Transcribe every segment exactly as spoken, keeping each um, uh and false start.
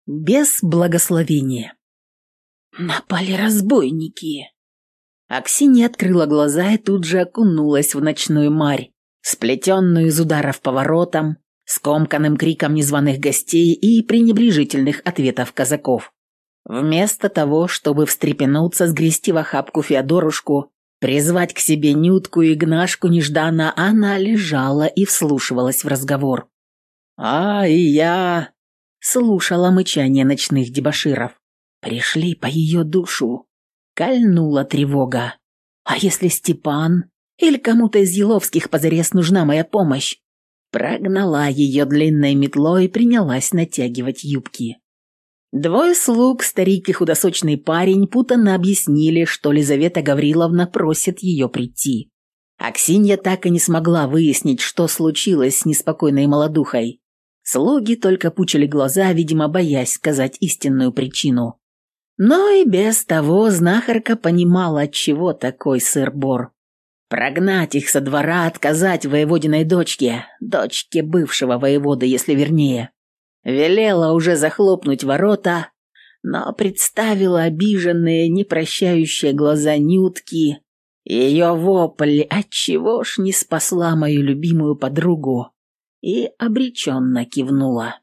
без благословения. Напали разбойники. Аксинья открыла глаза и тут же окунулась в ночную марь, сплетенную из ударов поворотом, скомканным криком незваных гостей и пренебрежительных ответов казаков. Вместо того, чтобы встрепенуться, сгрести в охапку Феодорушку, призвать к себе Нютку и Игнашку нежданно, она лежала и вслушивалась в разговор. «А, и я...» — слушала мычание ночных дебоширов. Пришли по ее душу. Кольнула тревога. «А если Степан или кому-то из еловских позарез нужна моя помощь?» Прогнала ее длинной метлой и принялась натягивать юбки. Двое слуг, старик и худосочный парень, путанно объяснили, что Лизавета Гавриловна просит ее прийти. Аксинья так и не смогла выяснить, что случилось с неспокойной молодухой. Слуги только пучили глаза, видимо, боясь сказать истинную причину. Но и без того знахарка понимала, отчего такой сыр-бор. Прогнать их со двора, отказать воеводиной дочке, дочке бывшего воевода, если вернее. Велела уже захлопнуть ворота, но представила обиженные, непрощающие глаза Нютки, ее вопль, отчего ж не спасла мою любимую подругу, и обреченно кивнула.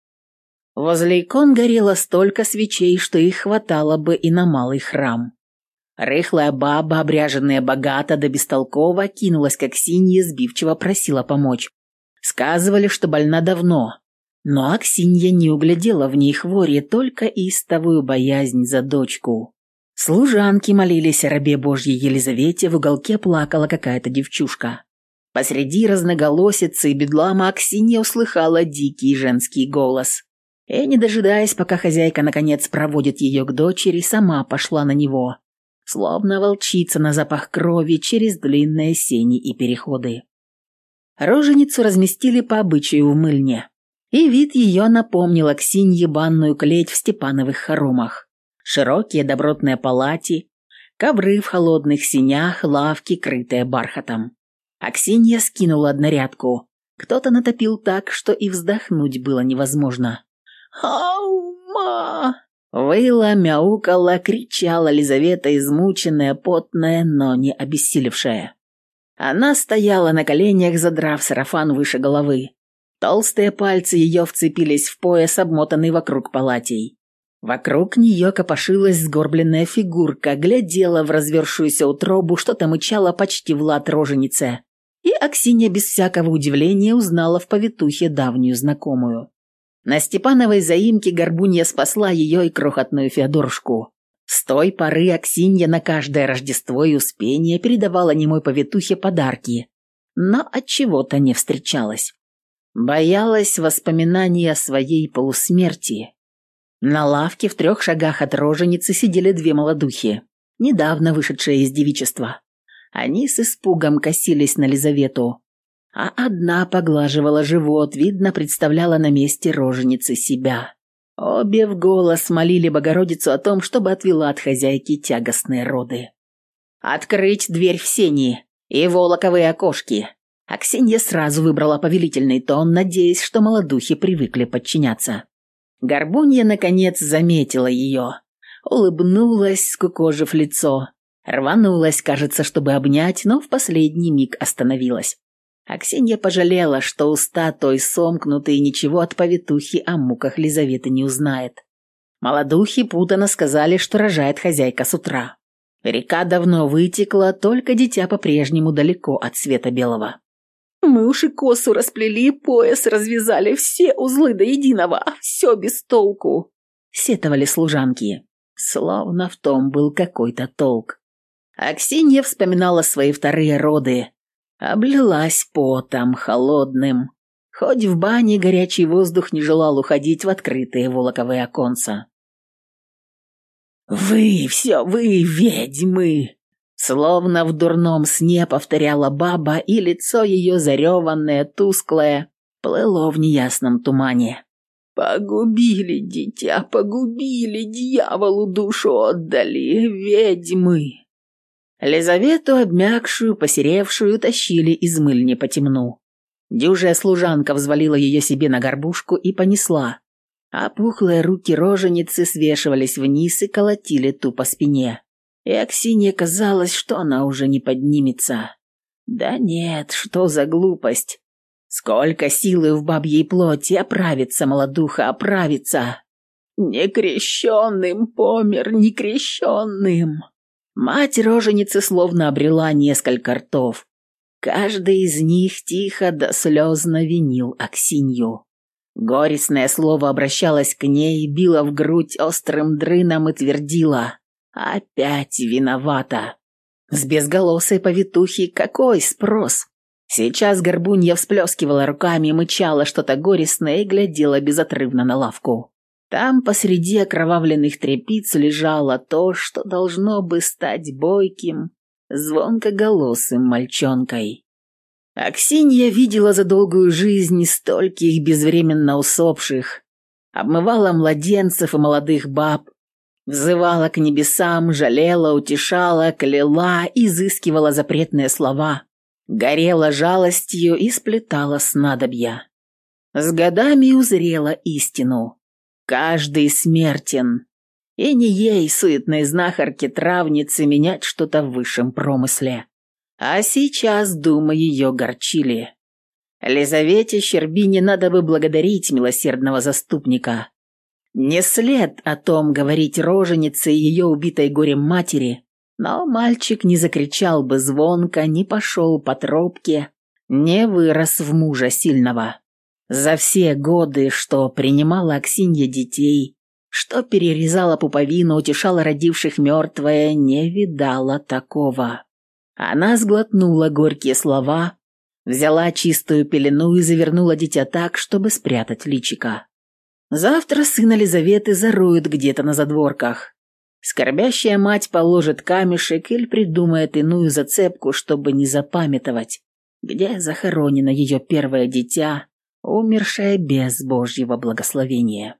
Возле икон горело столько свечей, что их хватало бы и на малый храм. Рыхлая баба, обряженная богато да бестолково, кинулась к Аксинье, сбивчиво просила помочь. Сказывали, что больна давно. Но Аксинья не углядела в ней хвори, только истовую боязнь за дочку. Служанки молились о рабе Божьей Елизавете, в уголке плакала какая-то девчушка. Посреди разноголосицы и бедлама Аксинья услыхала дикий женский голос. И, не дожидаясь, пока хозяйка наконец проводит ее к дочери, сама пошла на него, словно волчица на запах крови через длинные сени и переходы. Роженицу разместили по обычаю в мыльне. И вид ее напомнил Аксинье банную клеть в Степановых хоромах. Широкие добротные палати, ковры в холодных сенях, лавки, крытые бархатом. Аксинья скинула однорядку. Кто-то натопил так, что и вздохнуть было невозможно. «Аума!» Выла, мяукала, кричала Лизавета, измученная, потная, но не обессилевшая. Она стояла на коленях, задрав сарафан выше головы. Толстые пальцы ее вцепились в пояс, обмотанный вокруг палатей. Вокруг нее копошилась сгорбленная фигурка, глядела в развершуюся утробу, что-то мычала почти в лад роженице. И Аксинья без всякого удивления узнала в повитухе давнюю знакомую. На Степановой заимке Горбунья спасла ее и крохотную Феодорушку. С той поры Аксинья на каждое Рождество и Успение передавала немой повитухе подарки, но отчего-то не встречалась. Боялась воспоминаний о своей полусмерти. На лавке в трех шагах от роженицы сидели две молодухи, недавно вышедшие из девичества. Они с испугом косились на Лизавету, а одна поглаживала живот, видно, представляла на месте роженицы себя. Обе в голос молили Богородицу о том, чтобы отвела от хозяйки тягостные роды. «Открыть дверь в сени и волоковые окошки!» Аксинья сразу выбрала повелительный тон, надеясь, что молодухи привыкли подчиняться. Горбунья, наконец, заметила ее. Улыбнулась, скукожив лицо. Рванулась, кажется, чтобы обнять, но в последний миг остановилась. Аксинья пожалела, что уста той сомкнуты и ничего от повитухи о муках Лизаветы не узнает. Молодухи путано сказали, что рожает хозяйка с утра. Река давно вытекла, только дитя по-прежнему далеко от света белого. «Мы уж и косу расплели, пояс развязали, все узлы до единого, а все без толку», — сетовали служанки. Словно в том был какой-то толк. Аксинья вспоминала свои вторые роды. Облилась потом холодным. Хоть в бане горячий воздух не желал уходить в открытые волоковые оконца. «Вы, все вы, ведьмы!» Словно в дурном сне повторяла баба, и лицо ее зареванное, тусклое, плыло в неясном тумане. «Погубили дитя, погубили, дьяволу душу отдали, ведьмы!» Лизавету, обмякшую, посеревшую, тащили из мыльни по темну. Дюжая служанка взвалила ее себе на горбушку и понесла. а пухлые руки роженицы свешивались вниз и колотили ту по спине. И Аксинье казалось, что она уже не поднимется. Да нет, что за глупость. Сколько силы в бабьей плоти, оправится молодуха, оправится. Некрещенным помер, некрещенным. Мать роженицы словно обрела несколько ртов. Каждый из них тихо да слезно винил Аксинью. Горестное слово обращалось к ней, било в грудь острым дрыном и твердило: «Опять виновата». С безголосой повитухи какой спрос? Сейчас горбунья всплескивала руками, мычала что-то горестное и глядела безотрывно на лавку. Там посреди окровавленных тряпиц лежало то, что должно бы стать бойким, звонкоголосым мальчонкой. Аксинья видела за долгую жизнь стольких безвременно усопших, обмывала младенцев и молодых баб, взывала к небесам, жалела, утешала, кляла, изыскивала запретные слова, горела жалостью и сплетала снадобья. С годами узрела истину. Каждый смертен, и не ей, суетной знахарке-травнице, менять что-то в высшем промысле. А сейчас думы ее горчили. Лизавете Щербине надо бы благодарить милосердного заступника. Не след о том говорить роженице и ее убитой горем матери, но мальчик не закричал бы звонко, не пошел по тропке, не вырос в мужа сильного. За все годы, что принимала Аксинья детей, что перерезала пуповину, утешала родивших мертвое, не видала такого. Она сглотнула горькие слова, взяла чистую пелену и завернула дитя так, чтобы спрятать личико. Завтра сына Лизаветы зароют где-то на задворках. Скорбящая мать положит камешек или придумает иную зацепку, чтобы не запамятовать, где захоронено ее первое дитя, умершая без Божьего благословения.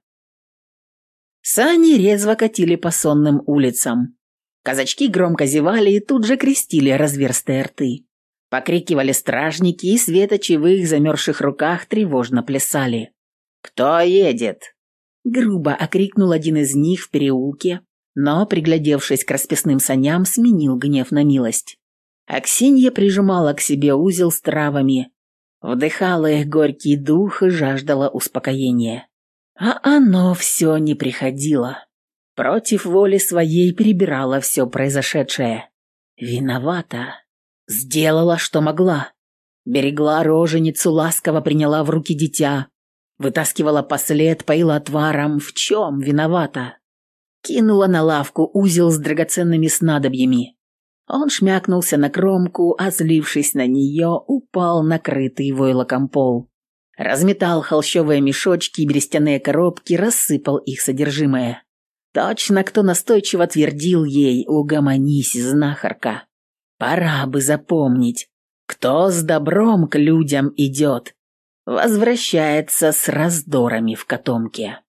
Сани резво катили по сонным улицам. Казачки громко зевали и тут же крестили разверстые рты. Покрикивали стражники, и светочи в их замерзших руках тревожно плясали. «Кто едет?» Грубо окрикнул один из них в переулке, но, приглядевшись к расписным саням, сменил гнев на милость. Аксинья прижимала к себе узел с травами, вдыхала их горький дух и жаждала успокоения. А оно все не приходило. Против воли своей перебирала все произошедшее. Виновата. Сделала, что могла. Берегла роженицу, ласково приняла в руки дитя. Вытаскивала послед, поила отваром. В чем виновата? Кинула на лавку узел с драгоценными снадобьями. Он шмякнулся на кромку, а, злившись на нее, упал накрытый войлоком пол. Разметал холщовые мешочки и берестяные коробки, рассыпал их содержимое. Точно кто настойчиво твердил ей: «Угомонись, знахарка». Пора бы запомнить, кто с добром к людям идет, возвращается с раздорами в котомке.